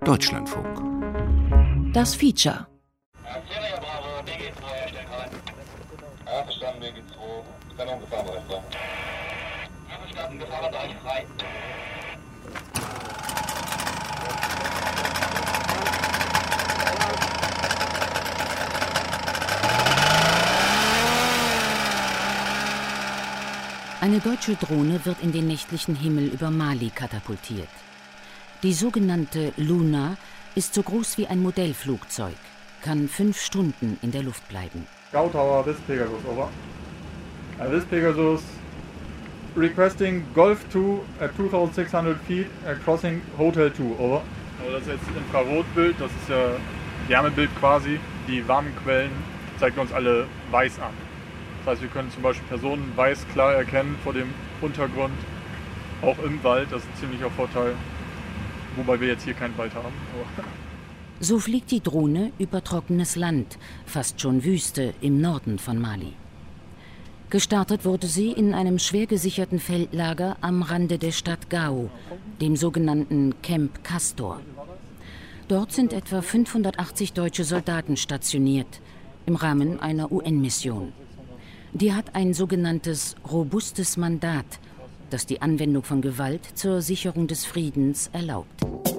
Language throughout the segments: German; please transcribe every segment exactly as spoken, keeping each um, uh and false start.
Deutschlandfunk. Das Feature. Eine deutsche Drohne wird in den nächtlichen Himmel über Mali katapultiert. Die sogenannte Luna ist so groß wie ein Modellflugzeug, kann fünf Stunden in der Luft bleiben. Scout Tower, this Pegasus, over. Uh, this Pegasus requesting Golf two at sechsundzwanzig hundred feet, uh, crossing Hotel two, over. Also das ist jetzt Infrarotbild, das ist ja Wärmebild quasi. Die warmen Quellen zeigen uns alle weiß an. Das heißt, wir können zum Beispiel Personen weiß klar erkennen vor dem Untergrund, auch im Wald, das ist ein ziemlicher Vorteil. Wobei wir jetzt hier keinen Wald haben. So fliegt die Drohne über trockenes Land, fast schon Wüste im Norden von Mali. Gestartet wurde sie in einem schwer gesicherten Feldlager am Rande der Stadt Gao, dem sogenannten Camp Castor. Dort sind etwa fünfhundertachtzig deutsche Soldaten stationiert, im Rahmen einer U N-Mission. Die hat ein sogenanntes robustes Mandat, das die Anwendung von Gewalt zur Sicherung des Friedens erlaubt.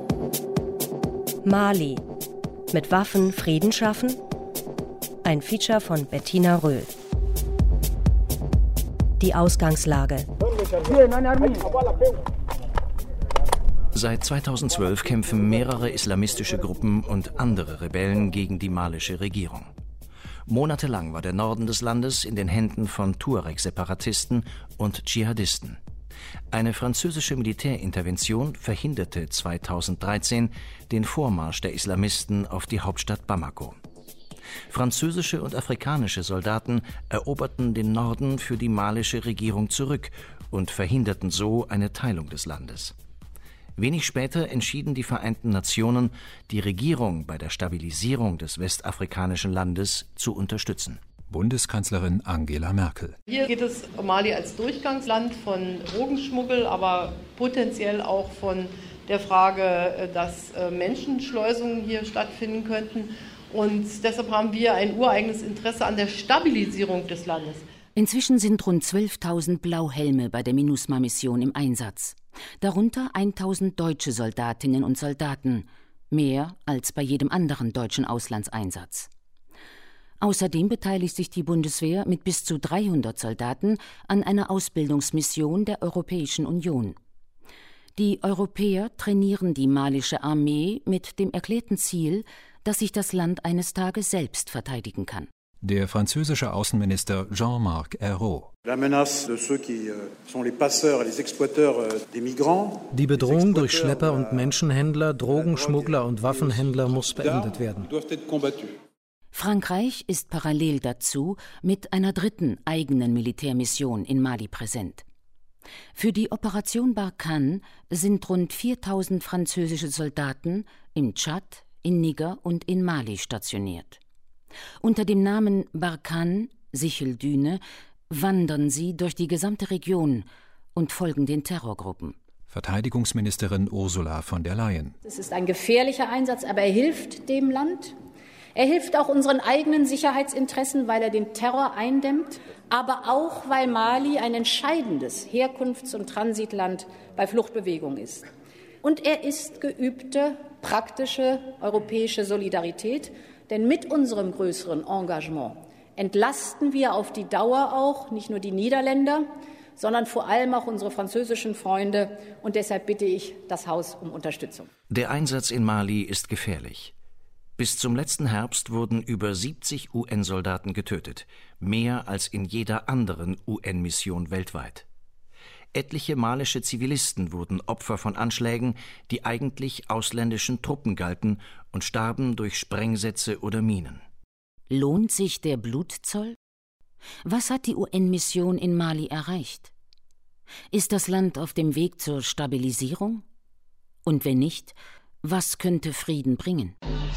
Mali. Mit Waffen Frieden schaffen? Ein Feature von Bettina Röhl. Die Ausgangslage. Seit zweitausendzwölf kämpfen mehrere islamistische Gruppen und andere Rebellen gegen die malische Regierung. Monatelang war der Norden des Landes in den Händen von Tuareg-Separatisten und Dschihadisten. Eine französische Militärintervention verhinderte zweitausenddreizehn den Vormarsch der Islamisten auf die Hauptstadt Bamako. Französische und afrikanische Soldaten eroberten den Norden für die malische Regierung zurück und verhinderten so eine Teilung des Landes. Wenig später entschieden die Vereinten Nationen, die Regierung bei der Stabilisierung des westafrikanischen Landes zu unterstützen. Bundeskanzlerin Angela Merkel. Hier geht es um Mali als Durchgangsland von Drogenschmuggel, aber potenziell auch von der Frage, dass Menschenschleusungen hier stattfinden könnten. Und deshalb haben wir ein ureigenes Interesse an der Stabilisierung des Landes. Inzwischen sind rund zwölftausend Blauhelme bei der MINUSMA-Mission im Einsatz. Darunter tausend deutsche Soldatinnen und Soldaten, mehr als bei jedem anderen deutschen Auslandseinsatz. Außerdem beteiligt sich die Bundeswehr mit bis zu dreihundert Soldaten an einer Ausbildungsmission der Europäischen Union. Die Europäer trainieren die malische Armee mit dem erklärten Ziel, dass sich das Land eines Tages selbst verteidigen kann. Der französische Außenminister Jean-Marc Ayrault. Die Bedrohung durch Schlepper und Menschenhändler, Drogenschmuggler und Waffenhändler muss beendet werden. Frankreich ist parallel dazu mit einer dritten eigenen Militärmission in Mali präsent. Für die Operation Barkhane sind rund viertausend französische Soldaten im Tschad, in Niger und in Mali stationiert. Unter dem Namen Barkhane, Sicheldüne, wandern sie durch die gesamte Region und folgen den Terrorgruppen. Verteidigungsministerin Ursula von der Leyen. Es ist ein gefährlicher Einsatz, aber er hilft dem Land. Er hilft auch unseren eigenen Sicherheitsinteressen, weil er den Terror eindämmt, aber auch, weil Mali ein entscheidendes Herkunfts- und Transitland bei Fluchtbewegungen ist. Und er ist geübte, praktische europäische Solidarität, denn mit unserem größeren Engagement entlasten wir auf die Dauer auch nicht nur die Niederländer, sondern vor allem auch unsere französischen Freunde. Und deshalb bitte ich das Haus um Unterstützung. Der Einsatz in Mali ist gefährlich. Bis zum letzten Herbst wurden über siebzig U N-Soldaten getötet, mehr als in jeder anderen U N-Mission weltweit. Etliche malische Zivilisten wurden Opfer von Anschlägen, die eigentlich ausländischen Truppen galten und starben durch Sprengsätze oder Minen. Lohnt sich der Blutzoll? Was hat die U N-Mission in Mali erreicht? Ist das Land auf dem Weg zur Stabilisierung? Und wenn nicht, was könnte Frieden bringen?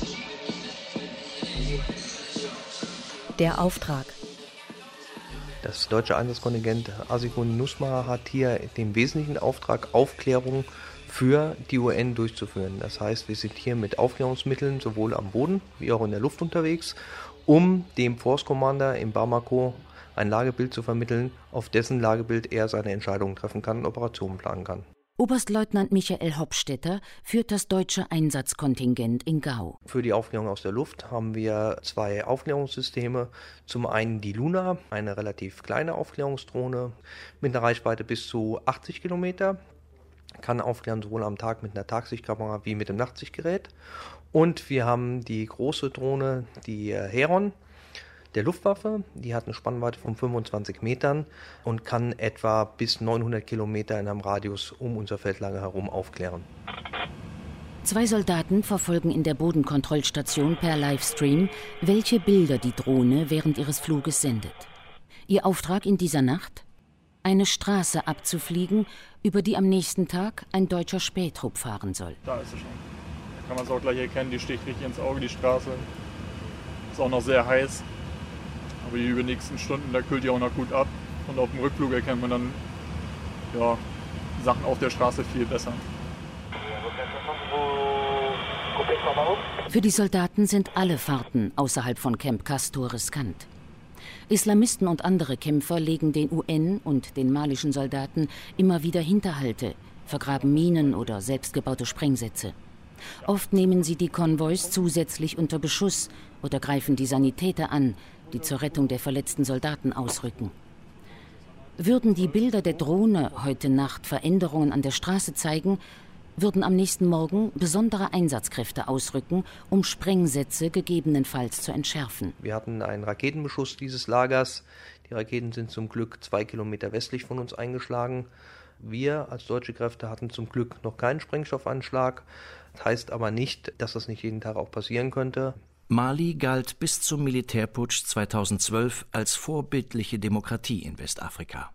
Der Auftrag. Das deutsche Einsatzkontingent ASICO MINUSMA hat hier den wesentlichen Auftrag, Aufklärung für die U N durchzuführen. Das heißt, wir sind hier mit Aufklärungsmitteln sowohl am Boden wie auch in der Luft unterwegs, um dem Force Commander in Bamako ein Lagebild zu vermitteln, auf dessen Lagebild er seine Entscheidungen treffen kann und Operationen planen kann. Oberstleutnant Michael Hopstetter führt das deutsche Einsatzkontingent in Gao. Für die Aufklärung aus der Luft haben wir zwei Aufklärungssysteme. Zum einen die Luna, eine relativ kleine Aufklärungsdrohne mit einer Reichweite bis zu achtzig Kilometer. Kann aufklären sowohl am Tag mit einer Tagsichtkamera wie mit dem Nachtsichtgerät. Und wir haben die große Drohne, die Heron, der Luftwaffe. Die hat eine Spannweite von fünfundzwanzig Metern und kann etwa bis neunhundert Kilometer in einem Radius um unser Feldlager herum aufklären. Zwei Soldaten verfolgen in der Bodenkontrollstation per Livestream, welche Bilder die Drohne während ihres Fluges sendet. Ihr Auftrag in dieser Nacht? Eine Straße abzufliegen, über die am nächsten Tag ein deutscher Spähtrupp fahren soll. Da ist sie schon. Da kann man es auch gleich erkennen, die sticht richtig ins Auge, die Straße. Ist auch noch sehr heiß. Aber die übernächsten Stunden, da kühlt die auch noch gut ab. Und auf dem Rückflug erkennt man dann ja, Sachen auf der Straße viel besser. Für die Soldaten sind alle Fahrten außerhalb von Camp Castor riskant. Islamisten und andere Kämpfer legen den U N und den malischen Soldaten immer wieder Hinterhalte, vergraben Minen oder selbstgebaute Sprengsätze. Oft nehmen sie die Konvois zusätzlich unter Beschuss oder greifen die Sanitäter an, die zur Rettung der verletzten Soldaten ausrücken. Würden die Bilder der Drohne heute Nacht Veränderungen an der Straße zeigen, würden am nächsten Morgen besondere Einsatzkräfte ausrücken, um Sprengsätze gegebenenfalls zu entschärfen. Wir hatten einen Raketenbeschuss dieses Lagers. Die Raketen sind zum Glück zwei Kilometer westlich von uns eingeschlagen. Wir als deutsche Kräfte hatten zum Glück noch keinen Sprengstoffanschlag. Das heißt aber nicht, dass das nicht jeden Tag auch passieren könnte. Mali galt bis zum Militärputsch zweitausendzwölf als vorbildliche Demokratie in Westafrika.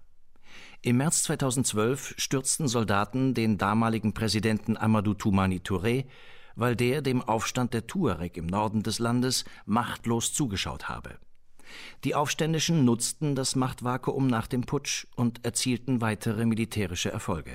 Im März zweitausendzwölf stürzten Soldaten den damaligen Präsidenten Amadou Toumani Touré, weil der dem Aufstand der Tuareg im Norden des Landes machtlos zugeschaut habe. Die Aufständischen nutzten das Machtvakuum nach dem Putsch und erzielten weitere militärische Erfolge.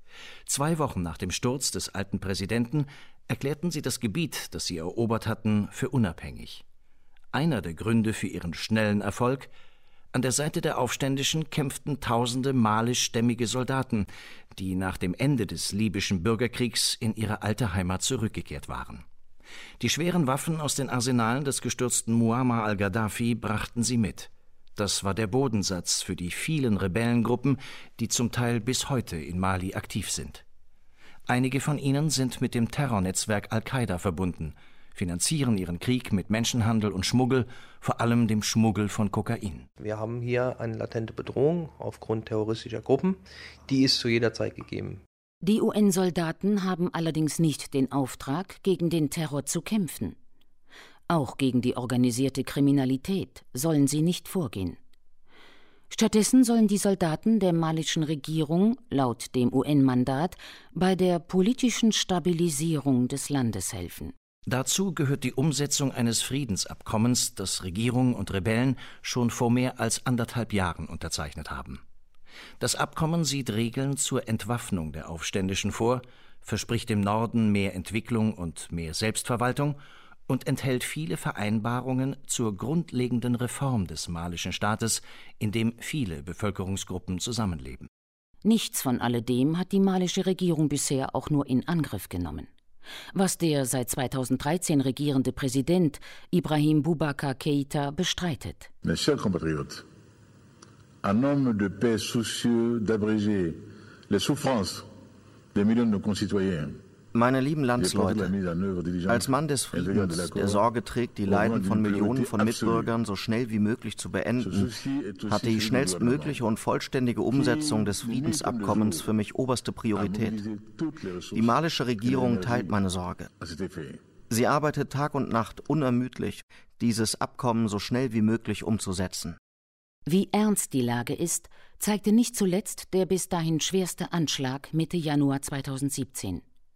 Zwei Wochen nach dem Sturz des alten Präsidenten erklärten sie das Gebiet, das sie erobert hatten, für unabhängig. Einer der Gründe für ihren schnellen Erfolg: an der Seite der Aufständischen kämpften tausende malischstämmige Soldaten, die nach dem Ende des libyschen Bürgerkriegs in ihre alte Heimat zurückgekehrt waren. Die schweren Waffen aus den Arsenalen des gestürzten Muammar al-Gaddafi brachten sie mit. Das war der Bodensatz für die vielen Rebellengruppen, die zum Teil bis heute in Mali aktiv sind. Einige von ihnen sind mit dem Terrornetzwerk Al-Qaida verbunden, finanzieren ihren Krieg mit Menschenhandel und Schmuggel, vor allem dem Schmuggel von Kokain. Wir haben hier eine latente Bedrohung aufgrund terroristischer Gruppen, die ist zu jeder Zeit gegeben. Die U N-Soldaten haben allerdings nicht den Auftrag, gegen den Terror zu kämpfen. Auch gegen die organisierte Kriminalität sollen sie nicht vorgehen. Stattdessen sollen die Soldaten der malischen Regierung laut dem U N-Mandat bei der politischen Stabilisierung des Landes helfen. Dazu gehört die Umsetzung eines Friedensabkommens, das Regierung und Rebellen schon vor mehr als anderthalb Jahren unterzeichnet haben. Das Abkommen sieht Regeln zur Entwaffnung der Aufständischen vor, verspricht dem Norden mehr Entwicklung und mehr Selbstverwaltung und enthält viele Vereinbarungen zur grundlegenden Reform des malischen Staates, in dem viele Bevölkerungsgruppen zusammenleben. Nichts von alledem hat die malische Regierung bisher auch nur in Angriff genommen. Was der seit zweitausenddreizehn regierende Präsident Ibrahim Boubacar Keïta bestreitet. Mes chers compatriotes, un homme de paix soucieux d'abréger les souffrances des millions de nos concitoyens. Meine lieben Landsleute, als Mann des Friedens, der Sorge trägt, die Leiden von Millionen von Mitbürgern so schnell wie möglich zu beenden, hatte die schnellstmögliche und vollständige Umsetzung des Friedensabkommens für mich oberste Priorität. Die malische Regierung teilt meine Sorge. Sie arbeitet Tag und Nacht unermüdlich, dieses Abkommen so schnell wie möglich umzusetzen. Wie ernst die Lage ist, zeigte nicht zuletzt der bis dahin schwerste Anschlag Mitte Januar zweitausendsiebzehn.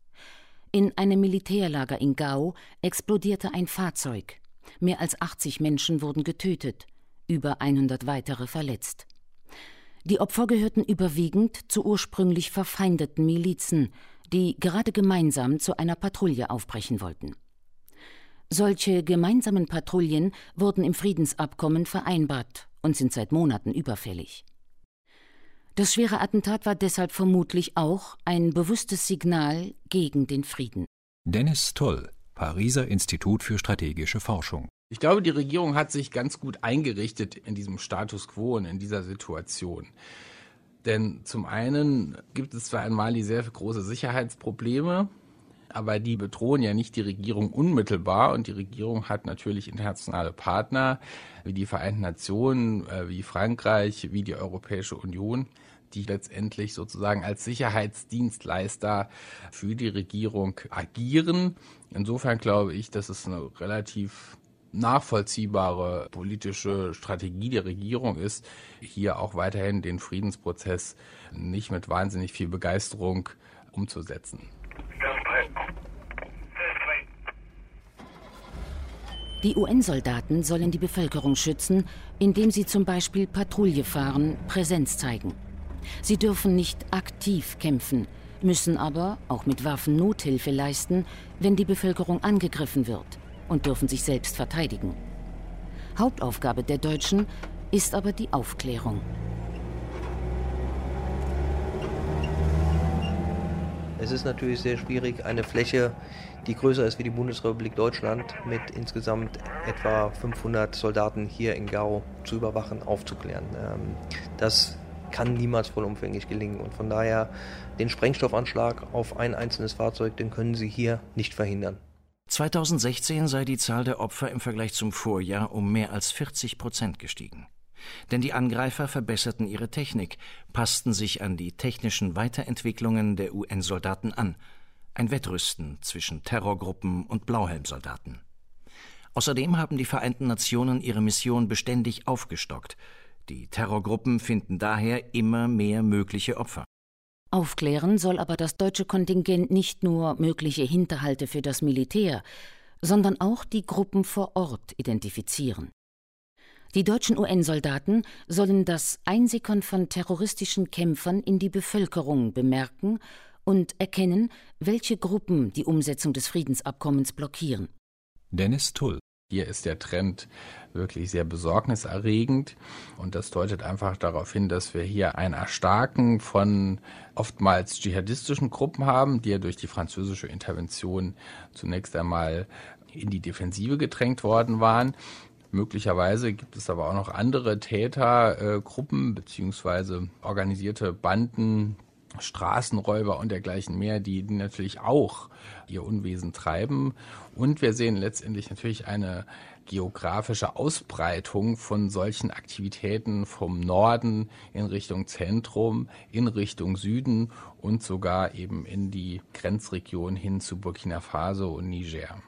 In einem Militärlager in Gao explodierte ein Fahrzeug. Mehr als achtzig Menschen wurden getötet, über hundert weitere verletzt. Die Opfer gehörten überwiegend zu ursprünglich verfeindeten Milizen, die gerade gemeinsam zu einer Patrouille aufbrechen wollten. Solche gemeinsamen Patrouillen wurden im Friedensabkommen vereinbart und sind seit Monaten überfällig. Das schwere Attentat war deshalb vermutlich auch ein bewusstes Signal gegen den Frieden. Dennis Tull, Pariser Institut für strategische Forschung. Ich glaube, die Regierung hat sich ganz gut eingerichtet in diesem Status quo und in dieser Situation. Denn zum einen gibt es zwar in Mali sehr große Sicherheitsprobleme, aber die bedrohen ja nicht die Regierung unmittelbar. Und die Regierung hat natürlich internationale Partner wie die Vereinten Nationen, wie Frankreich, wie die Europäische Union, die letztendlich sozusagen als Sicherheitsdienstleister für die Regierung agieren. Insofern glaube ich, dass es eine relativ nachvollziehbare politische Strategie der Regierung ist, hier auch weiterhin den Friedensprozess nicht mit wahnsinnig viel Begeisterung umzusetzen. Die U N-Soldaten sollen die Bevölkerung schützen, indem sie zum Beispiel Patrouille fahren, Präsenz zeigen. Sie dürfen nicht aktiv kämpfen, müssen aber auch mit Waffen Nothilfe leisten, wenn die Bevölkerung angegriffen wird, und dürfen sich selbst verteidigen. Hauptaufgabe der Deutschen ist aber die Aufklärung. Es ist natürlich sehr schwierig, eine Fläche, die größer ist wie die Bundesrepublik Deutschland, mit insgesamt etwa fünfhundert Soldaten hier in Gao zu überwachen, aufzuklären. Das kann niemals vollumfänglich gelingen und von daher den Sprengstoffanschlag auf ein einzelnes Fahrzeug, den können Sie hier nicht verhindern. zweitausendsechzehn sei die Zahl der Opfer im Vergleich zum Vorjahr um mehr als vierzig Prozent gestiegen. Denn die Angreifer verbesserten ihre Technik, passten sich an die technischen Weiterentwicklungen der U N-Soldaten an. Ein Wettrüsten zwischen Terrorgruppen und Blauhelmsoldaten. Außerdem haben die Vereinten Nationen ihre Mission beständig aufgestockt. Die Terrorgruppen finden daher immer mehr mögliche Opfer. Aufklären soll aber das deutsche Kontingent nicht nur mögliche Hinterhalte für das Militär, sondern auch die Gruppen vor Ort identifizieren. Die deutschen U N-Soldaten sollen das Einsickern von terroristischen Kämpfern in die Bevölkerung bemerken und erkennen, welche Gruppen die Umsetzung des Friedensabkommens blockieren. Dennis Tull. Hier ist der Trend wirklich sehr besorgniserregend und das deutet einfach darauf hin, dass wir hier ein Erstarken von oftmals dschihadistischen Gruppen haben, die ja durch die französische Intervention zunächst einmal in die Defensive gedrängt worden waren. Möglicherweise gibt es aber auch noch andere Tätergruppen bzw. organisierte Banden, Straßenräuber und dergleichen mehr, die, die natürlich auch ihr Unwesen treiben. Und wir sehen letztendlich natürlich eine geografische Ausbreitung von solchen Aktivitäten vom Norden in Richtung Zentrum, in Richtung Süden und sogar eben in die Grenzregion hin zu Burkina Faso und Niger.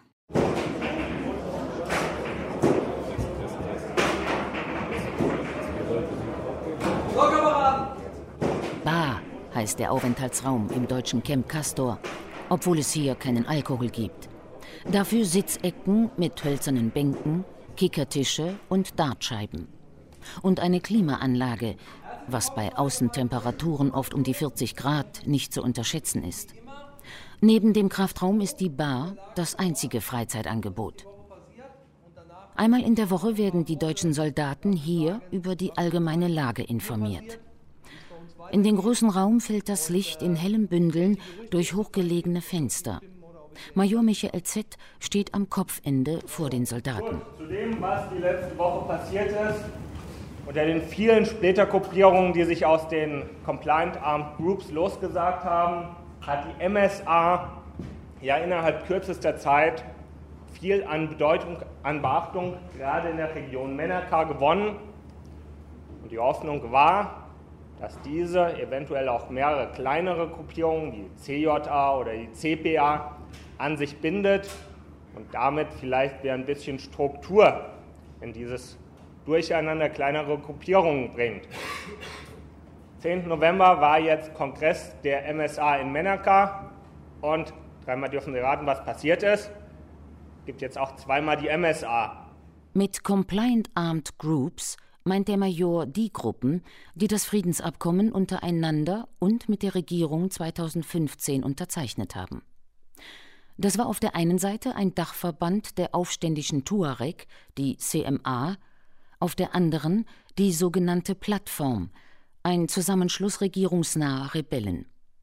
Bar heißt der Aufenthaltsraum im deutschen Camp Castor, obwohl es hier keinen Alkohol gibt. Dafür Sitzecken mit hölzernen Bänken, Kickertische und Dartscheiben. Und eine Klimaanlage, was bei Außentemperaturen oft um die vierzig Grad nicht zu unterschätzen ist. Neben dem Kraftraum ist die Bar das einzige Freizeitangebot. Einmal in der Woche werden die deutschen Soldaten hier über die allgemeine Lage informiert. In den großen Raum fällt das Licht in hellen Bündeln durch hochgelegene Fenster. Major Michael Z. steht am Kopfende vor den Soldaten. Zu dem, was die letzte Woche passiert ist, unter den vielen Splittergruppierungen, die sich aus den Compliant Armed Groups losgesagt haben, hat die M S A ja innerhalb kürzester Zeit viel an Bedeutung, an Beachtung, gerade in der Region Menaka gewonnen. Und die Hoffnung war, dass diese eventuell auch mehrere kleinere Gruppierungen, die C J A oder die C P A, an sich bindet und damit vielleicht wieder ein bisschen Struktur in dieses Durcheinander kleinerer Gruppierungen bringt. zehnten November war jetzt Kongress der M S A in Menaka und dreimal dürfen Sie raten, was passiert ist. Es gibt jetzt auch zweimal die M S A. Mit Compliant Armed Groups meint der Major die Gruppen, die das Friedensabkommen untereinander und mit der Regierung zweitausendfünfzehn unterzeichnet haben. Das war auf der einen Seite ein Dachverband der aufständischen Tuareg, die C M A, auf der anderen die sogenannte Plattform, ein Zusammenschluss regierungsnaher Rebellen.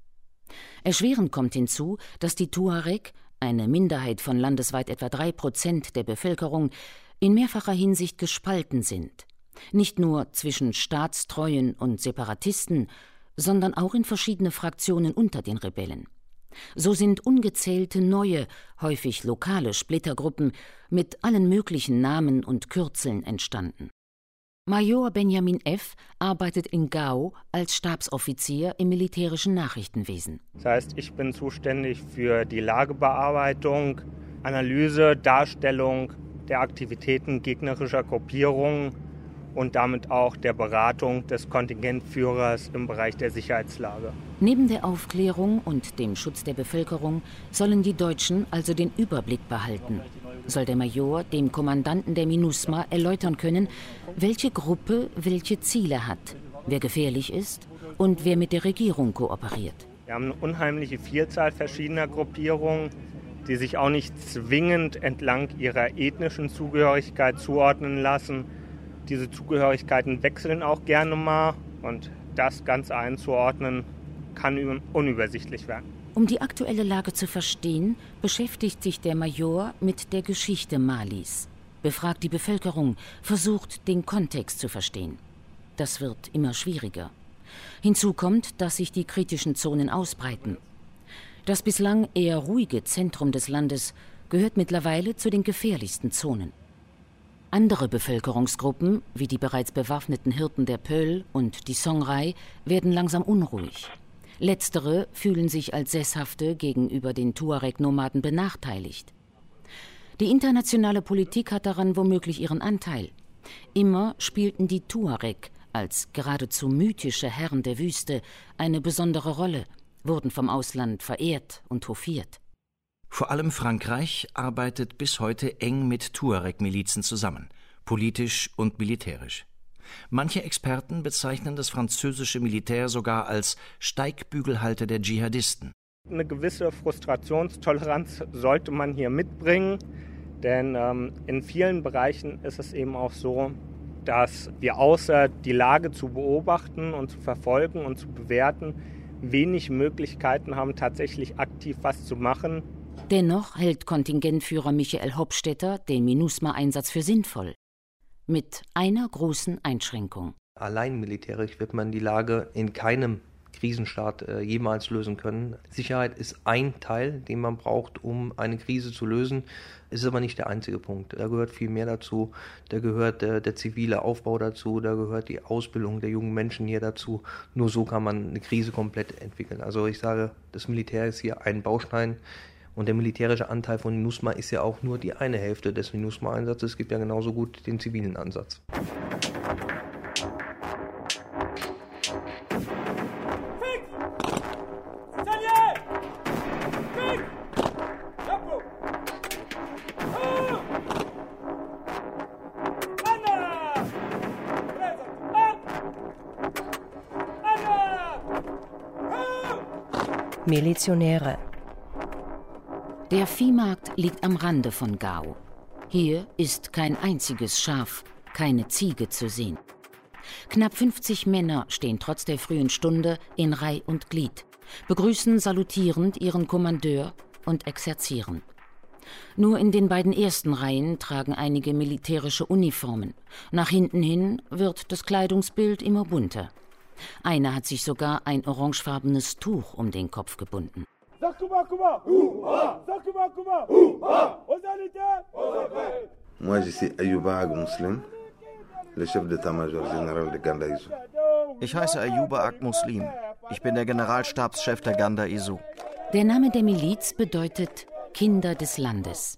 Erschwerend kommt hinzu, dass die Tuareg, eine Minderheit von landesweit etwa drei Prozent der Bevölkerung, in mehrfacher Hinsicht gespalten sind. Nicht nur zwischen Staatstreuen und Separatisten, sondern auch in verschiedene Fraktionen unter den Rebellen. So sind ungezählte neue, häufig lokale Splittergruppen mit allen möglichen Namen und Kürzeln entstanden. Major Benjamin F. arbeitet in Gao als Stabsoffizier im militärischen Nachrichtenwesen. Das heißt, ich bin zuständig für die Lagebearbeitung, Analyse, Darstellung der Aktivitäten gegnerischer Gruppierungen und damit auch der Beratung des Kontingentführers im Bereich der Sicherheitslage. Neben der Aufklärung und dem Schutz der Bevölkerung sollen die Deutschen also den Überblick behalten. Soll der Major dem Kommandanten der MINUSMA erläutern können, welche Gruppe welche Ziele hat, wer gefährlich ist und wer mit der Regierung kooperiert. Wir haben eine unheimliche Vielzahl verschiedener Gruppierungen, die sich auch nicht zwingend entlang ihrer ethnischen Zugehörigkeit zuordnen lassen. Diese Zugehörigkeiten wechseln auch gerne mal und das Ganze einzuordnen kann unübersichtlich werden. Um die aktuelle Lage zu verstehen, beschäftigt sich der Major mit der Geschichte Malis, befragt die Bevölkerung, versucht, den Kontext zu verstehen. Das wird immer schwieriger. Hinzu kommt, dass sich die kritischen Zonen ausbreiten. Das bislang eher ruhige Zentrum des Landes gehört mittlerweile zu den gefährlichsten Zonen. Andere Bevölkerungsgruppen, wie die bereits bewaffneten Hirten der Peul und die Songhay, werden langsam unruhig. Letztere fühlen sich als Sesshafte gegenüber den Tuareg-Nomaden benachteiligt. Die internationale Politik hat daran womöglich ihren Anteil. Immer spielten die Tuareg als geradezu mythische Herren der Wüste eine besondere Rolle, wurden vom Ausland verehrt und hofiert. Vor allem Frankreich arbeitet bis heute eng mit Tuareg-Milizen zusammen, politisch und militärisch. Manche Experten bezeichnen das französische Militär sogar als Steigbügelhalter der Dschihadisten. Eine gewisse Frustrationstoleranz sollte man hier mitbringen, denn ähm, in vielen Bereichen ist es eben auch so, dass wir außer die Lage zu beobachten und zu verfolgen und zu bewerten, wenig Möglichkeiten haben, tatsächlich aktiv was zu machen. Dennoch hält Kontingentführer Michael Hopstetter den MINUSMA-Einsatz für sinnvoll. Mit einer großen Einschränkung. Allein militärisch wird man die Lage in keinem Krisenstaat äh, jemals lösen können. Sicherheit ist ein Teil, den man braucht, um eine Krise zu lösen. Es ist aber nicht der einzige Punkt. Da gehört viel mehr dazu. Da gehört äh, der zivile Aufbau dazu. Da gehört die Ausbildung der jungen Menschen hier dazu. Nur so kann man eine Krise komplett entwickeln. Also ich sage, das Militär ist hier ein Baustein. Und der militärische Anteil von MINUSMA ist ja auch nur die eine Hälfte des MINUSMA-Einsatzes. Es gibt ja genauso gut den zivilen Ansatz. Milizionäre. Der Viehmarkt liegt am Rande von Gao. Hier ist kein einziges Schaf, keine Ziege zu sehen. Knapp fünfzig Männer stehen trotz der frühen Stunde in Reih und Glied, begrüßen salutierend ihren Kommandeur und exerzieren. Nur in den beiden ersten Reihen tragen einige militärische Uniformen. Nach hinten hin wird das Kleidungsbild immer bunter. Einer hat sich sogar ein orangefarbenes Tuch um den Kopf gebunden. Moi, je suis Ayouba Ag Muslim, le chef d'état-major général de Ganda Izu. Ich heiße Ayouba Ag Muslim. Ich bin der Generalstabschef der Ganda Izu. Der Name der Miliz bedeutet Kinder des Landes.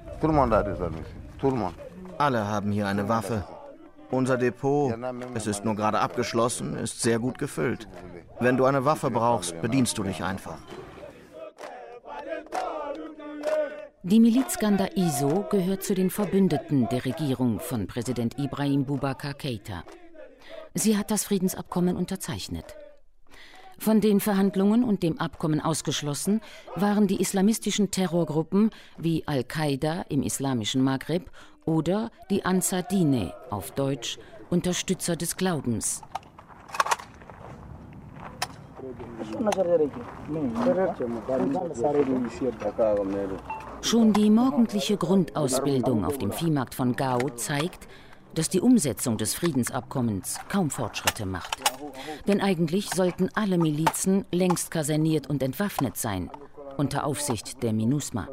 Alle haben hier eine Waffe. Unser Depot, es ist nur gerade abgeschlossen, ist sehr gut gefüllt. Wenn du eine Waffe brauchst, bedienst du dich einfach. Die Miliz Ganda Iso gehört zu den Verbündeten der Regierung von Präsident Ibrahim Boubacar Keïta. Sie hat das Friedensabkommen unterzeichnet. Von den Verhandlungen und dem Abkommen ausgeschlossen waren die islamistischen Terrorgruppen wie Al-Qaida im islamischen Maghreb oder die Ansar Dine, auf Deutsch Unterstützer des Glaubens. Schon die morgendliche Grundausbildung auf dem Viehmarkt von Gao zeigt, dass die Umsetzung des Friedensabkommens kaum Fortschritte macht. Denn eigentlich sollten alle Milizen längst kaserniert und entwaffnet sein, unter Aufsicht der MINUSMA.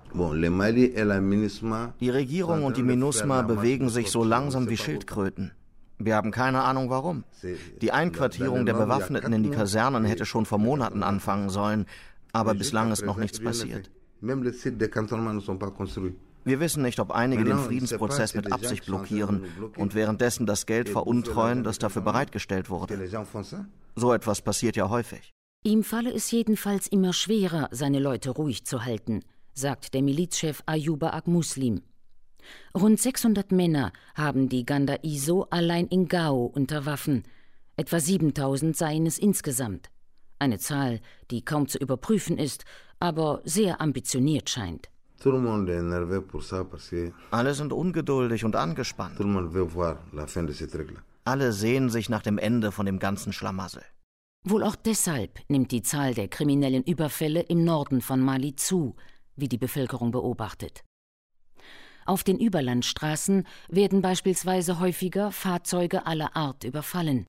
Die Regierung und die MINUSMA bewegen sich so langsam wie Schildkröten. Wir haben keine Ahnung warum. Die Einquartierung der Bewaffneten in die Kasernen hätte schon vor Monaten anfangen sollen, aber bislang ist noch nichts passiert. Wir wissen nicht, ob einige den Friedensprozess mit Absicht blockieren und währenddessen das Geld veruntreuen, das dafür bereitgestellt wurde. So etwas passiert ja häufig. Ihm falle es jedenfalls immer schwerer, seine Leute ruhig zu halten, sagt der Milizchef Ayuba Ag-Muslim. Rund sechshundert Männer haben die Ganda Iso allein in Gao unter Waffen. Etwa siebentausend seien es insgesamt. Eine Zahl, die kaum zu überprüfen ist, aber sehr ambitioniert scheint. Alle sind ungeduldig und angespannt. Alle sehnen sich nach dem Ende von dem ganzen Schlamassel. Wohl auch deshalb nimmt die Zahl der kriminellen Überfälle im Norden von Mali zu, wie die Bevölkerung beobachtet. Auf den Überlandstraßen werden beispielsweise häufiger Fahrzeuge aller Art überfallen.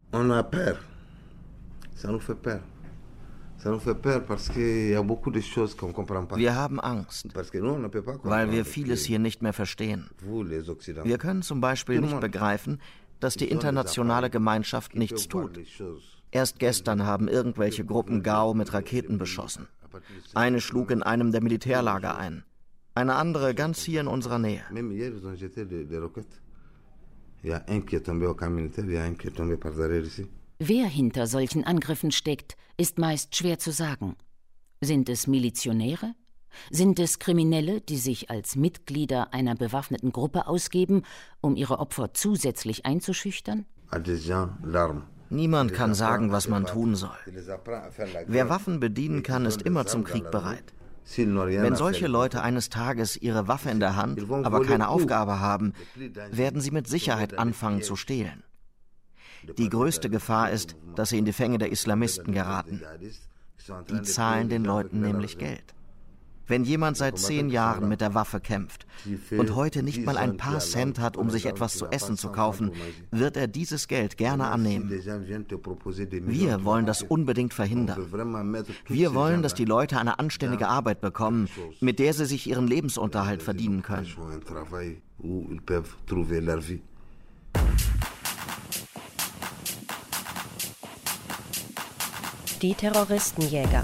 Wir haben Angst, weil wir vieles hier nicht mehr verstehen. Wir können zum Beispiel nicht begreifen, dass die internationale Gemeinschaft nichts tut. Erst gestern haben irgendwelche Gruppen Gao mit Raketen beschossen. Eine schlug in einem der Militärlager ein. Eine andere ganz hier in unserer Nähe. Wer hinter solchen Angriffen steckt, ist meist schwer zu sagen. Sind es Milizionäre? Sind es Kriminelle, die sich als Mitglieder einer bewaffneten Gruppe ausgeben, um ihre Opfer zusätzlich einzuschüchtern? Niemand kann sagen, was man tun soll. Wer Waffen bedienen kann, ist immer zum Krieg bereit. Wenn solche Leute eines Tages ihre Waffe in der Hand, aber keine Aufgabe haben, werden sie mit Sicherheit anfangen zu stehlen. Die größte Gefahr ist, dass sie in die Fänge der Islamisten geraten. Die zahlen den Leuten nämlich Geld. Wenn jemand seit zehn Jahren mit der Waffe kämpft und heute nicht mal ein paar Cent hat, um sich etwas zu essen zu kaufen, wird er dieses Geld gerne annehmen. Wir wollen das unbedingt verhindern. Wir wollen, dass die Leute eine anständige Arbeit bekommen, mit der sie sich ihren Lebensunterhalt verdienen können. Die Terroristenjäger.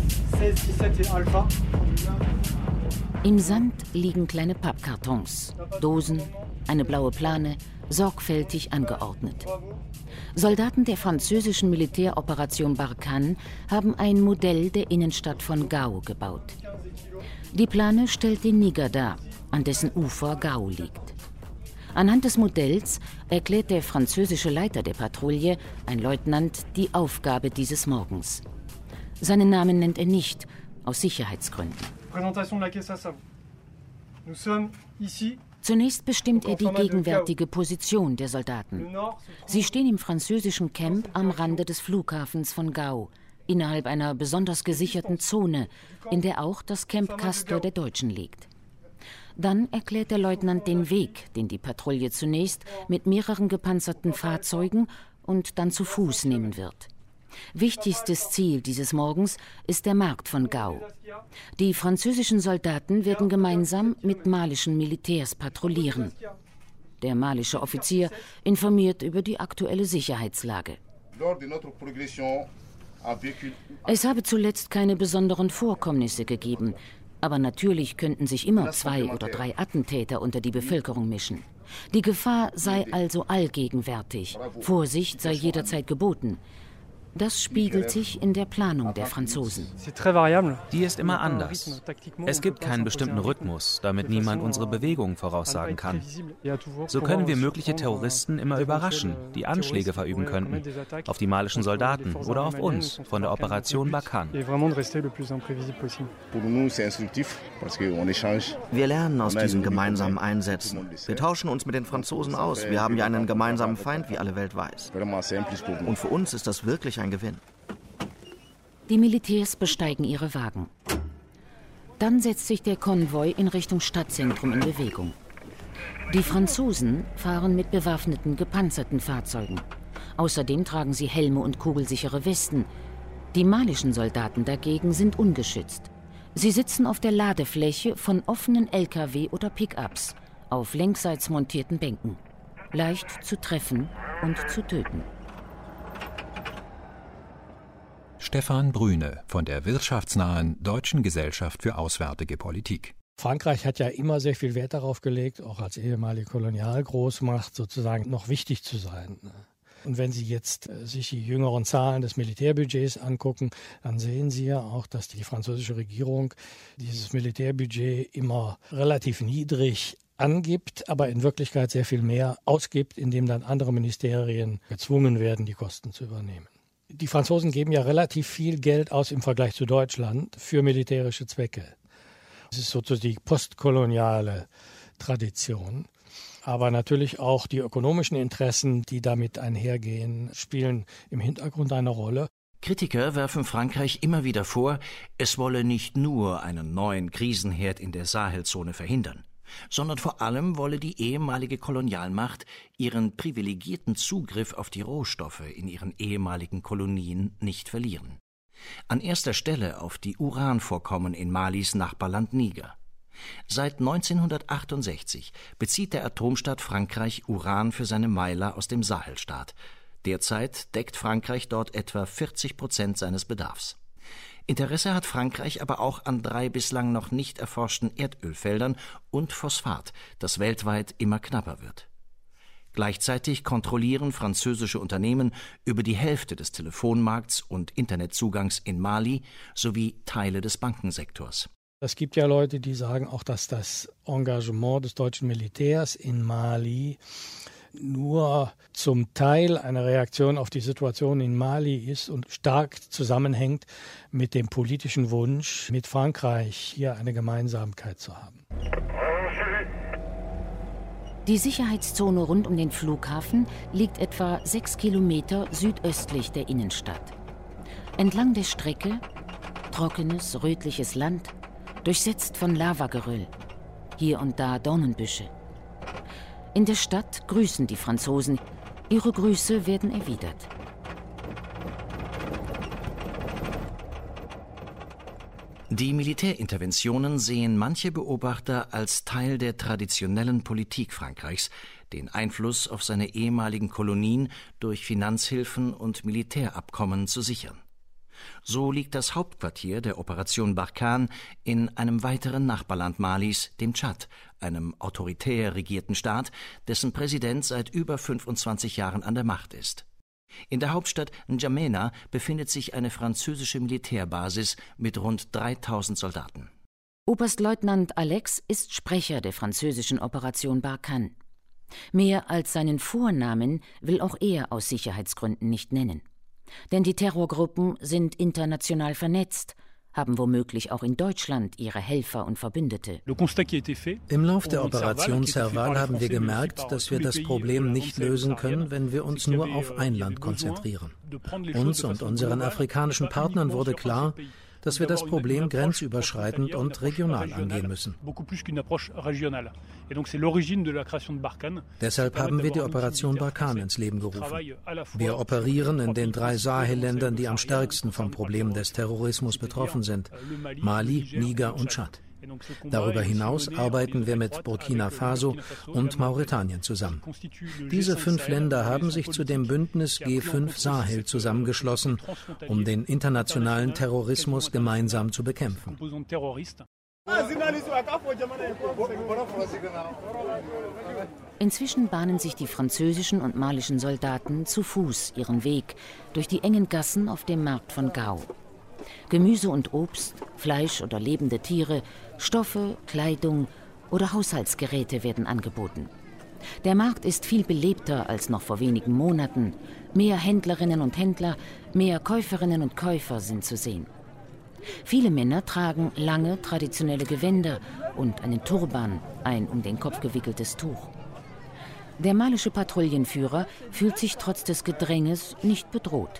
Im Sand liegen kleine Pappkartons, Dosen, eine blaue Plane, sorgfältig angeordnet. Soldaten der französischen Militäroperation Barkhane haben ein Modell der Innenstadt von Gao gebaut. Die Plane stellt den Niger dar, an dessen Ufer Gao liegt. Anhand des Modells erklärt der französische Leiter der Patrouille, ein Leutnant, die Aufgabe dieses Morgens. Seinen Namen nennt er nicht, aus Sicherheitsgründen. Zunächst bestimmt er die gegenwärtige Position der Soldaten. Sie stehen im französischen Camp am Rande des Flughafens von Gao, innerhalb einer besonders gesicherten Zone, in der auch das Camp Castor der Deutschen liegt. Dann erklärt der Leutnant den Weg, den die Patrouille zunächst mit mehreren gepanzerten Fahrzeugen und dann zu Fuß nehmen wird. Wichtigstes Ziel dieses Morgens ist der Markt von Gao. Die französischen Soldaten werden gemeinsam mit malischen Militärs patrouillieren. Der malische Offizier informiert über die aktuelle Sicherheitslage. Es habe zuletzt keine besonderen Vorkommnisse gegeben, aber natürlich könnten sich immer zwei oder drei Attentäter unter die Bevölkerung mischen. Die Gefahr sei also allgegenwärtig. Vorsicht sei jederzeit geboten. Das spiegelt sich in der Planung der Franzosen. Die ist immer anders. Es gibt keinen bestimmten Rhythmus, damit niemand unsere Bewegungen voraussagen kann. So können wir mögliche Terroristen immer überraschen, die Anschläge verüben könnten, auf die malischen Soldaten oder auf uns von der Operation Barkhane. Wir lernen aus diesen gemeinsamen Einsätzen. Wir tauschen uns mit den Franzosen aus. Wir haben ja einen gemeinsamen Feind, wie alle Welt weiß. Und für uns ist das wirklich ein Gewinn. Die Militärs besteigen ihre Wagen. Dann setzt sich der Konvoi in Richtung Stadtzentrum in Bewegung. Die Franzosen fahren mit bewaffneten, gepanzerten Fahrzeugen. Außerdem tragen sie Helme und kugelsichere Westen. Die malischen Soldaten dagegen sind ungeschützt. Sie sitzen auf der Ladefläche von offenen L K W oder Pickups, auf längsseits montierten Bänken. Leicht zu treffen und zu töten. Stefan Brüne von der wirtschaftsnahen Deutschen Gesellschaft für Auswärtige Politik. Frankreich hat ja immer sehr viel Wert darauf gelegt, auch als ehemalige Kolonialgroßmacht sozusagen noch wichtig zu sein. Und wenn Sie jetzt sich die jüngeren Zahlen des Militärbudgets angucken, dann sehen Sie ja auch, dass die französische Regierung dieses Militärbudget immer relativ niedrig angibt, aber in Wirklichkeit sehr viel mehr ausgibt, indem dann andere Ministerien gezwungen werden, die Kosten zu übernehmen. Die Franzosen geben ja relativ viel Geld aus im Vergleich zu Deutschland für militärische Zwecke. Das ist sozusagen die postkoloniale Tradition. Aber natürlich auch die ökonomischen Interessen, die damit einhergehen, spielen im Hintergrund eine Rolle. Kritiker werfen Frankreich immer wieder vor, es wolle nicht nur einen neuen Krisenherd in der Sahelzone verhindern, sondern vor allem wolle die ehemalige Kolonialmacht ihren privilegierten Zugriff auf die Rohstoffe in ihren ehemaligen Kolonien nicht verlieren. An erster Stelle auf die Uranvorkommen in Malis Nachbarland Niger. Seit neunzehnhundertachtundsechzig bezieht der Atomstaat Frankreich Uran für seine Meiler aus dem Sahelstaat. Derzeit deckt Frankreich dort etwa vierzig Prozent seines Bedarfs. Interesse hat Frankreich aber auch an drei bislang noch nicht erforschten Erdölfeldern und Phosphat, das weltweit immer knapper wird. Gleichzeitig kontrollieren französische Unternehmen über die Hälfte des Telefonmarkts und Internetzugangs in Mali sowie Teile des Bankensektors. Es gibt ja Leute, die sagen auch, dass das Engagement des deutschen Militärs in Mali nur zum Teil eine Reaktion auf die Situation in Mali ist und stark zusammenhängt mit dem politischen Wunsch, mit Frankreich hier eine Gemeinsamkeit zu haben. Die Sicherheitszone rund um den Flughafen liegt etwa sechs Kilometer südöstlich der Innenstadt. Entlang der Strecke trockenes, rötliches Land, durchsetzt von Lavageröll, hier und da Dornenbüsche. In der Stadt grüßen die Franzosen. Ihre Grüße werden erwidert. Die Militärinterventionen sehen manche Beobachter als Teil der traditionellen Politik Frankreichs, den Einfluss auf seine ehemaligen Kolonien durch Finanzhilfen und Militärabkommen zu sichern. So liegt das Hauptquartier der Operation Barkhane in einem weiteren Nachbarland Malis, dem Tschad, einem autoritär regierten Staat, dessen Präsident seit über fünfundzwanzig Jahren an der Macht ist. In der Hauptstadt N'Djamena befindet sich eine französische Militärbasis mit rund dreitausend Soldaten. Oberstleutnant Alex ist Sprecher der französischen Operation Barkhane. Mehr als seinen Vornamen will auch er aus Sicherheitsgründen nicht nennen. Denn die Terrorgruppen sind international vernetzt, haben womöglich auch in Deutschland ihre Helfer und Verbündete. Im Lauf der Operation Serval haben wir gemerkt, dass wir das Problem nicht lösen können, wenn wir uns nur auf ein Land konzentrieren. Uns und unseren afrikanischen Partnern wurde klar, dass wir das Problem grenzüberschreitend und regional angehen müssen. Deshalb haben wir die Operation Barkhane ins Leben gerufen. Wir operieren in den drei Sahelländern, die am stärksten vom Problem des Terrorismus betroffen sind: Mali, Niger und Tschad. Darüber hinaus arbeiten wir mit Burkina Faso und Mauretanien zusammen. Diese fünf Länder haben sich zu dem Bündnis G fünf Sahel zusammengeschlossen, um den internationalen Terrorismus gemeinsam zu bekämpfen. Inzwischen bahnen sich die französischen und malischen Soldaten zu Fuß ihren Weg durch die engen Gassen auf dem Markt von Gao. Gemüse und Obst, Fleisch oder lebende Tiere, Stoffe, Kleidung oder Haushaltsgeräte werden angeboten. Der Markt ist viel belebter als noch vor wenigen Monaten. Mehr Händlerinnen und Händler, mehr Käuferinnen und Käufer sind zu sehen. Viele Männer tragen lange traditionelle Gewänder und einen Turban, ein um den Kopf gewickeltes Tuch. Der malische Patrouillenführer fühlt sich trotz des Gedränges nicht bedroht.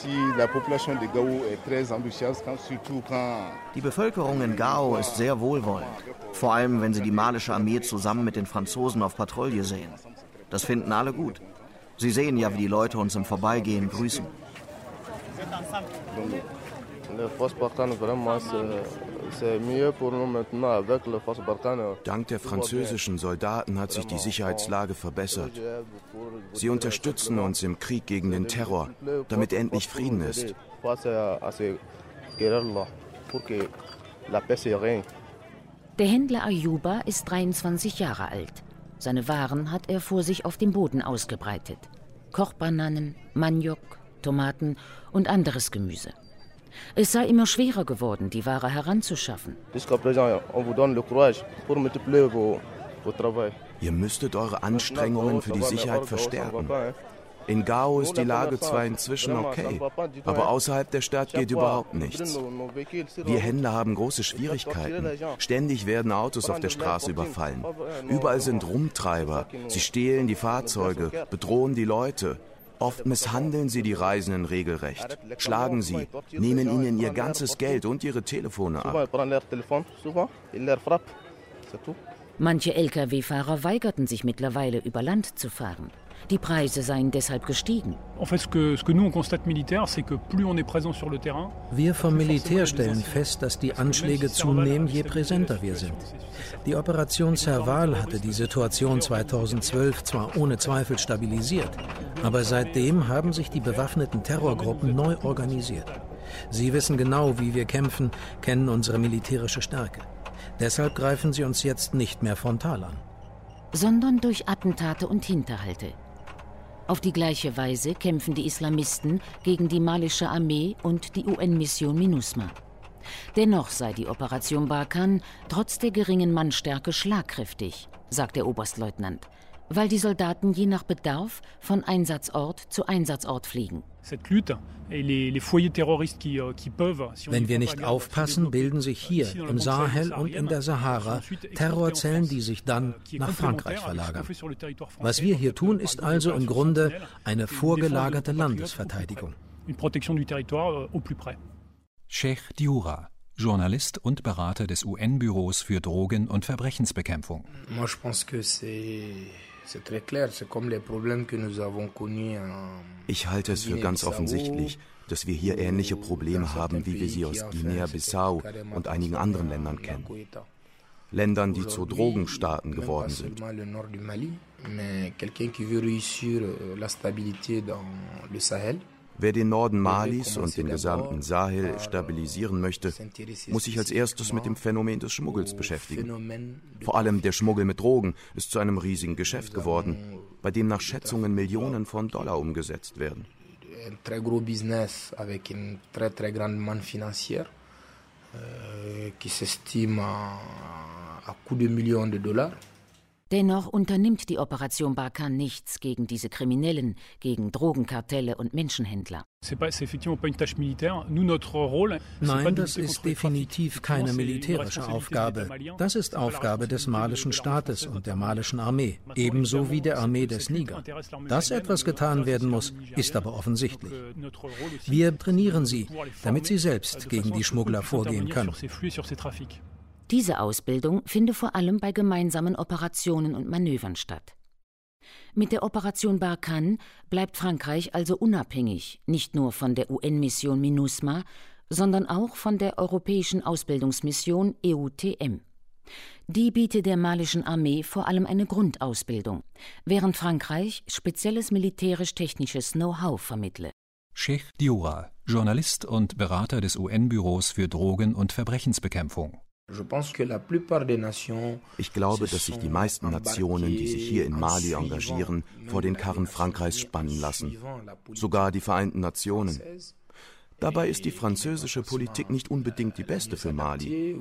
Die Bevölkerung in Gao ist sehr wohlwollend, vor allem wenn sie die malische Armee zusammen mit den Franzosen auf Patrouille sehen. Das finden alle gut. Sie sehen ja, wie die Leute uns im Vorbeigehen grüßen. Dank der französischen Soldaten hat sich die Sicherheitslage verbessert. Sie unterstützen uns im Krieg gegen den Terror, damit endlich Frieden ist. Der Händler Ayuba ist dreiundzwanzig Jahre alt. Seine Waren hat er vor sich auf dem Boden ausgebreitet. Kochbananen, Maniok, Tomaten und anderes Gemüse. Es sei immer schwerer geworden, die Ware heranzuschaffen. Ihr müsstet eure Anstrengungen für die Sicherheit verstärken. In Gao ist die Lage zwar inzwischen okay, aber außerhalb der Stadt geht überhaupt nichts. Wir Händler haben große Schwierigkeiten. Ständig werden Autos auf der Straße überfallen. Überall sind Rumtreiber. Sie stehlen die Fahrzeuge, bedrohen die Leute. Oft misshandeln sie die Reisenden regelrecht, schlagen sie, nehmen ihnen ihr ganzes Geld und ihre Telefone ab. Manche L K W-Fahrer weigerten sich mittlerweile, über Land zu fahren. Die Preise seien deshalb gestiegen. Wir vom Militär stellen fest, dass die Anschläge zunehmen, je präsenter wir sind. Die Operation Serval hatte die Situation zweitausendzwölf zwar ohne Zweifel stabilisiert, aber seitdem haben sich die bewaffneten Terrorgruppen neu organisiert. Sie wissen genau, wie wir kämpfen, kennen unsere militärische Stärke. Deshalb greifen sie uns jetzt nicht mehr frontal an. Sondern durch Attentate und Hinterhalte. Auf die gleiche Weise kämpfen die Islamisten gegen die malische Armee und die U N-Mission MINUSMA. Dennoch sei die Operation Barkhane trotz der geringen Mannstärke schlagkräftig, sagt der Oberstleutnant, weil die Soldaten je nach Bedarf von Einsatzort zu Einsatzort fliegen. Wenn wir nicht aufpassen, bilden sich hier im Sahel und in der Sahara Terrorzellen, die sich dann nach Frankreich verlagern. Was wir hier tun, ist also im Grunde eine vorgelagerte Landesverteidigung. Cheikh Dioura, Journalist und Berater des U N-Büros für Drogen- und Verbrechensbekämpfung. Ich halte es für ganz offensichtlich, dass wir hier ähnliche Probleme haben, wie wir sie aus Guinea-Bissau und einigen anderen Ländern kennen. Ländern, die zu Drogenstaaten geworden sind. Wer den Norden Malis und den gesamten Sahel stabilisieren möchte, muss sich als erstes mit dem Phänomen des Schmuggels beschäftigen. Vor allem der Schmuggel mit Drogen ist zu einem riesigen Geschäft geworden, bei dem nach Schätzungen Millionen von Dollar umgesetzt werden. Ein très gros business avec une très très grande manne financière euh, qui s'estime à, à coups de millions de dollars. Dennoch unternimmt die Operation Barkhane nichts gegen diese Kriminellen, gegen Drogenkartelle und Menschenhändler. Nein, das ist definitiv keine militärische Aufgabe. Das ist Aufgabe des malischen Staates und der malischen Armee, ebenso wie der Armee des Niger. Dass etwas getan werden muss, ist aber offensichtlich. Wir trainieren sie, damit sie selbst gegen die Schmuggler vorgehen können. Diese Ausbildung finde vor allem bei gemeinsamen Operationen und Manövern statt. Mit der Operation Barkhane bleibt Frankreich also unabhängig, nicht nur von der U N-Mission MINUSMA, sondern auch von der europäischen Ausbildungsmission E U T M. Die bietet der malischen Armee vor allem eine Grundausbildung, während Frankreich spezielles militärisch-technisches Know-how vermittle. Cheikh Dioura, Journalist und Berater des U N-Büros für Drogen- und Verbrechensbekämpfung. Ich glaube, dass sich die meisten Nationen, die sich hier in Mali engagieren, vor den Karren Frankreichs spannen lassen. Sogar die Vereinten Nationen. Dabei ist die französische Politik nicht unbedingt die beste für Mali.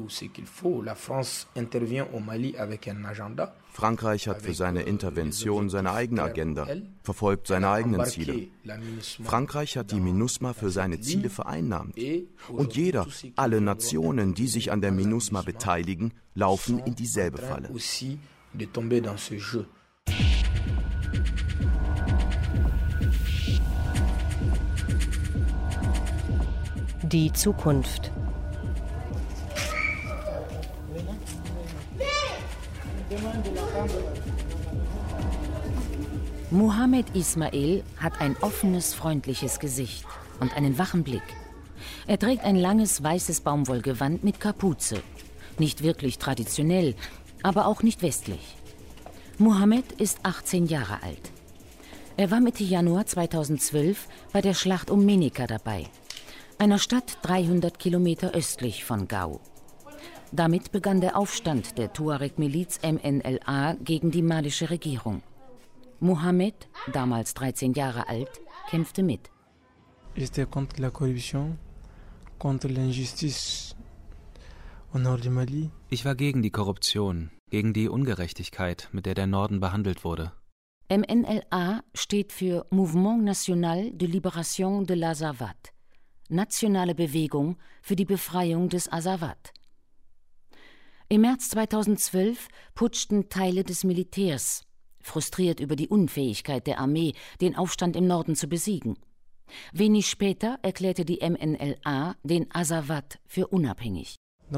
Frankreich hat für seine Intervention seine eigene Agenda, verfolgt seine eigenen Ziele. Frankreich hat die MINUSMA für seine Ziele vereinnahmt. Und jeder, alle Nationen, die sich an der MINUSMA beteiligen, laufen in dieselbe Falle. Die Zukunft. Mohamed Ismail hat ein offenes, freundliches Gesicht und einen wachen Blick. Er trägt ein langes, weißes Baumwollgewand mit Kapuze. Nicht wirklich traditionell, aber auch nicht westlich. Mohamed ist achtzehn Jahre alt. Er war Mitte Januar zweitausendzwölf bei der Schlacht um Ménéka dabei, einer Stadt dreihundert Kilometer östlich von Gao. Damit begann der Aufstand der Tuareg-Miliz M N L A gegen die malische Regierung. Mohamed, damals dreizehn Jahre alt, kämpfte mit. Ich war gegen die Korruption, gegen die Ungerechtigkeit, mit der der Norden behandelt wurde. M N L A steht für Mouvement National de Libération de l'Azawad, Nationale Bewegung für die Befreiung des Azawad. Im März zweitausendzwölf putschten Teile des Militärs, frustriert über die Unfähigkeit der Armee, den Aufstand im Norden zu besiegen. Wenig später erklärte die M N L A den Azawad für unabhängig.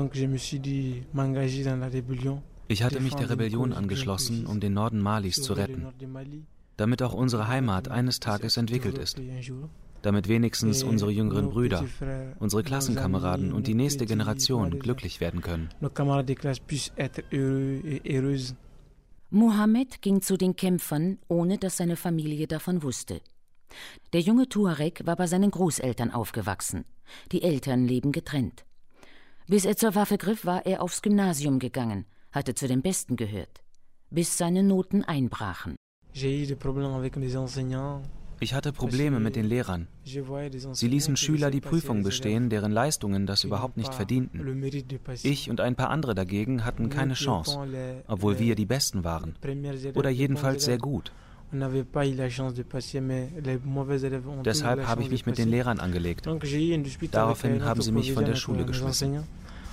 Ich hatte mich der Rebellion angeschlossen, um den Norden Malis zu retten, damit auch unsere Heimat eines Tages entwickelt ist. Damit wenigstens unsere jüngeren Brüder, unsere Klassenkameraden und die nächste Generation glücklich werden können. Mohamed ging zu den Kämpfern, ohne dass seine Familie davon wusste. Der junge Tuareg war bei seinen Großeltern aufgewachsen. Die Eltern leben getrennt. Bis er zur Waffe griff, war er aufs Gymnasium gegangen, hatte zu den Besten gehört, bis seine Noten einbrachen. Ich hatte Probleme mit den Lehrern. Sie ließen Schüler die Prüfung bestehen, deren Leistungen das überhaupt nicht verdienten. Ich und ein paar andere dagegen hatten keine Chance, obwohl wir die Besten waren. Oder jedenfalls sehr gut. Deshalb habe ich mich mit den Lehrern angelegt. Daraufhin haben sie mich von der Schule geschmissen.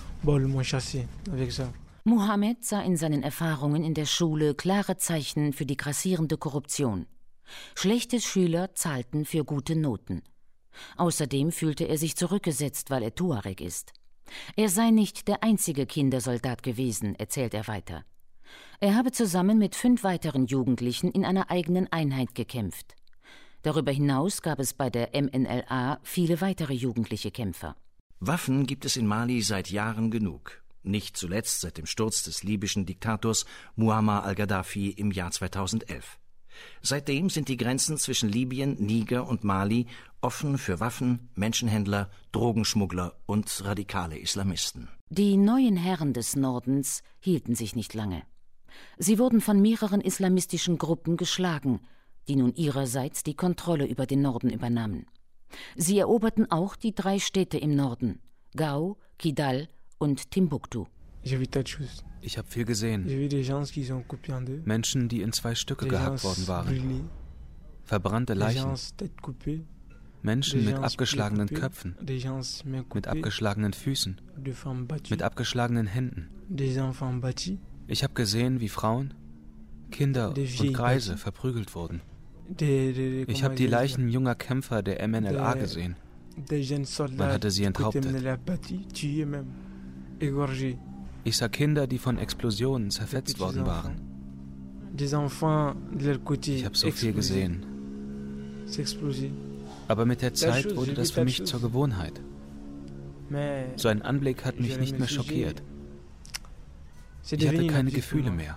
Mohamed sah in seinen Erfahrungen in der Schule klare Zeichen für die grassierende Korruption. Schlechte Schüler zahlten für gute Noten. Außerdem fühlte er sich zurückgesetzt, weil er Tuareg ist. Er sei nicht der einzige Kindersoldat gewesen, erzählt er weiter. Er habe zusammen mit fünf weiteren Jugendlichen in einer eigenen Einheit gekämpft. Darüber hinaus gab es bei der M N L A viele weitere jugendliche Kämpfer. Waffen gibt es in Mali seit Jahren genug. Nicht zuletzt seit dem Sturz des libyschen Diktators Muammar al-Gaddafi im Jahr zweitausendelf. Seitdem sind die Grenzen zwischen Libyen, Niger und Mali offen für Waffen, Menschenhändler, Drogenschmuggler und radikale Islamisten. Die neuen Herren des Nordens hielten sich nicht lange. Sie wurden von mehreren islamistischen Gruppen geschlagen, die nun ihrerseits die Kontrolle über den Norden übernahmen. Sie eroberten auch die drei Städte im Norden, Gao, Kidal und Timbuktu. Ich habe viel gesehen. Menschen, die in zwei Stücke gehackt worden waren. Verbrannte Leichen. Menschen mit abgeschlagenen Köpfen. Mit abgeschlagenen Füßen. Mit abgeschlagenen Händen. Ich habe gesehen, wie Frauen, Kinder und Greise verprügelt wurden. Ich habe die Leichen junger Kämpfer der M N L A gesehen. Man hatte sie enthauptet. Ich sah Kinder, die von Explosionen zerfetzt worden waren. Ich habe so viel gesehen. Aber mit der Zeit wurde das für mich zur Gewohnheit. So ein Anblick hat mich nicht mehr schockiert. Ich hatte keine Gefühle mehr.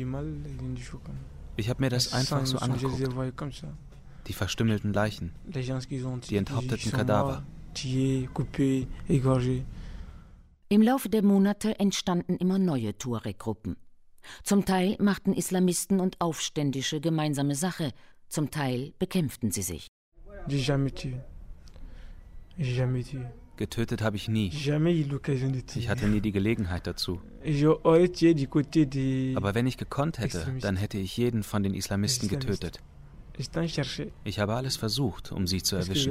Ich habe mir das einfach so angeguckt. Die verstümmelten Leichen, die enthaupteten Kadaver. Im Laufe der Monate entstanden immer neue Tuareg-Gruppen. Zum Teil machten Islamisten und Aufständische gemeinsame Sache, zum Teil bekämpften sie sich. Getötet habe ich nie. Ich hatte nie die Gelegenheit dazu. Aber wenn ich gekonnt hätte, dann hätte ich jeden von den Islamisten getötet. Ich habe alles versucht, um sie zu erwischen.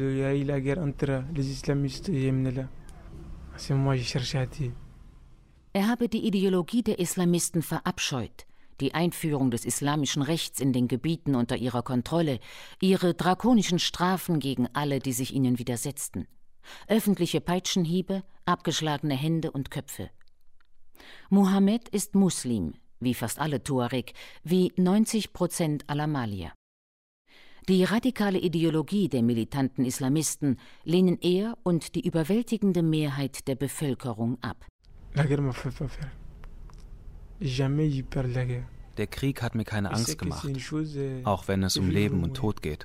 Er habe die Ideologie der Islamisten verabscheut, die Einführung des islamischen Rechts in den Gebieten unter ihrer Kontrolle, ihre drakonischen Strafen gegen alle, die sich ihnen widersetzten, öffentliche Peitschenhiebe, abgeschlagene Hände und Köpfe. Mohammed ist Muslim, wie fast alle Tuareg, wie neunzig Prozent aller Malier. Die radikale Ideologie der militanten Islamisten lehnen er und die überwältigende Mehrheit der Bevölkerung ab. Der Krieg hat mir keine Angst gemacht, auch wenn es um Leben und Tod geht.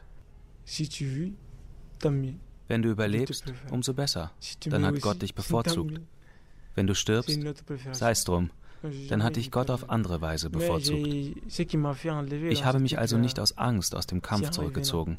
Wenn du überlebst, umso besser, dann hat Gott dich bevorzugt. Wenn du stirbst, sei es drum, dann hat dich Gott auf andere Weise bevorzugt. Ich habe mich also nicht aus Angst aus dem Kampf zurückgezogen.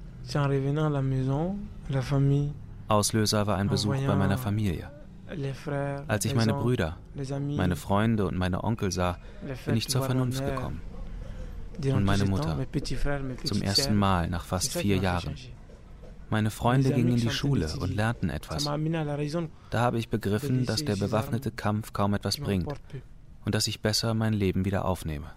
Auslöser war ein Besuch bei meiner Familie. Als ich meine Brüder, meine Freunde und meine Onkel sah, bin ich zur Vernunft gekommen. Und meine Mutter, zum ersten Mal nach fast vier Jahren. Meine Freunde gingen in die Schule und lernten etwas. Da habe ich begriffen, dass der bewaffnete Kampf kaum etwas bringt und dass ich besser mein Leben wieder aufnehme.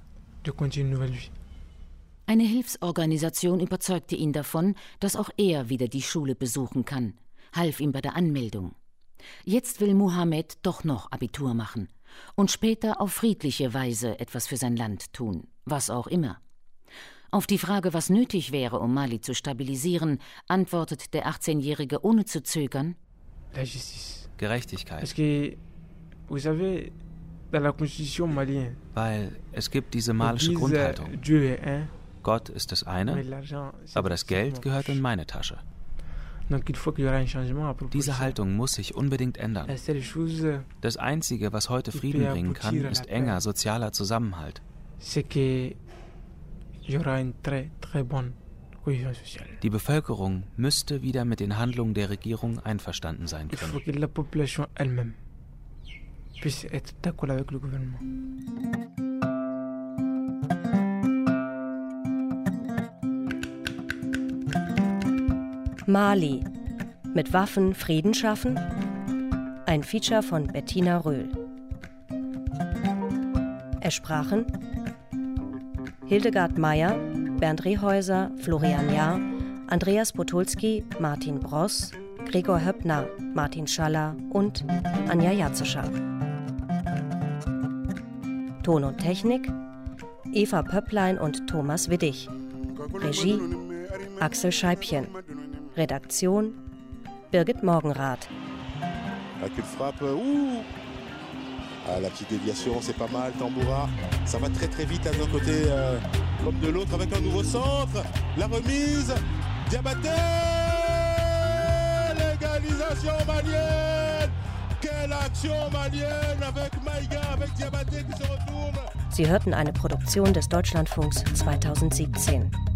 Eine Hilfsorganisation überzeugte ihn davon, dass auch er wieder die Schule besuchen kann, half ihm bei der Anmeldung. Jetzt will Mohammed doch noch Abitur machen und später auf friedliche Weise etwas für sein Land tun, was auch immer. Auf die Frage, was nötig wäre, um Mali zu stabilisieren, antwortet der achtzehnjährige ohne zu zögern: Gerechtigkeit. Weil es gibt diese malische Grundhaltung. Gott ist das eine, aber das Geld gehört in meine Tasche. Diese Haltung muss sich unbedingt ändern. Das Einzige, was heute Frieden bringen kann, ist enger sozialer Zusammenhalt. Die Bevölkerung müsste wieder mit den Handlungen der Regierung einverstanden sein können. Mali. Mit Waffen Frieden schaffen? Ein Feature von Bettina Röhl. Es sprachen Hildegard Meyer, Bernd Rehäuser, Florian Jahr, Andreas Potulski, Martin Bross, Gregor Höppner, Martin Schaller und Anja Jatzescher. Ton und Technik Eva Pöpplein und Thomas Widdig. Regie Axel Scheibchen. Redaktion Birgit Morgenrath. La queue de frappe, ouh ah, la petite déviation, c'est pas mal, Tamboura. Ça va très très vite à d'un côté euh, comme de l'autre avec un nouveau centre. La remise, Diabaté, l'égalisation malienne. Quelle action malienne avec Maïga, avec Diabaté qui se retourne. Sie hörten eine Produktion des Deutschlandfunks zweitausendsiebzehn.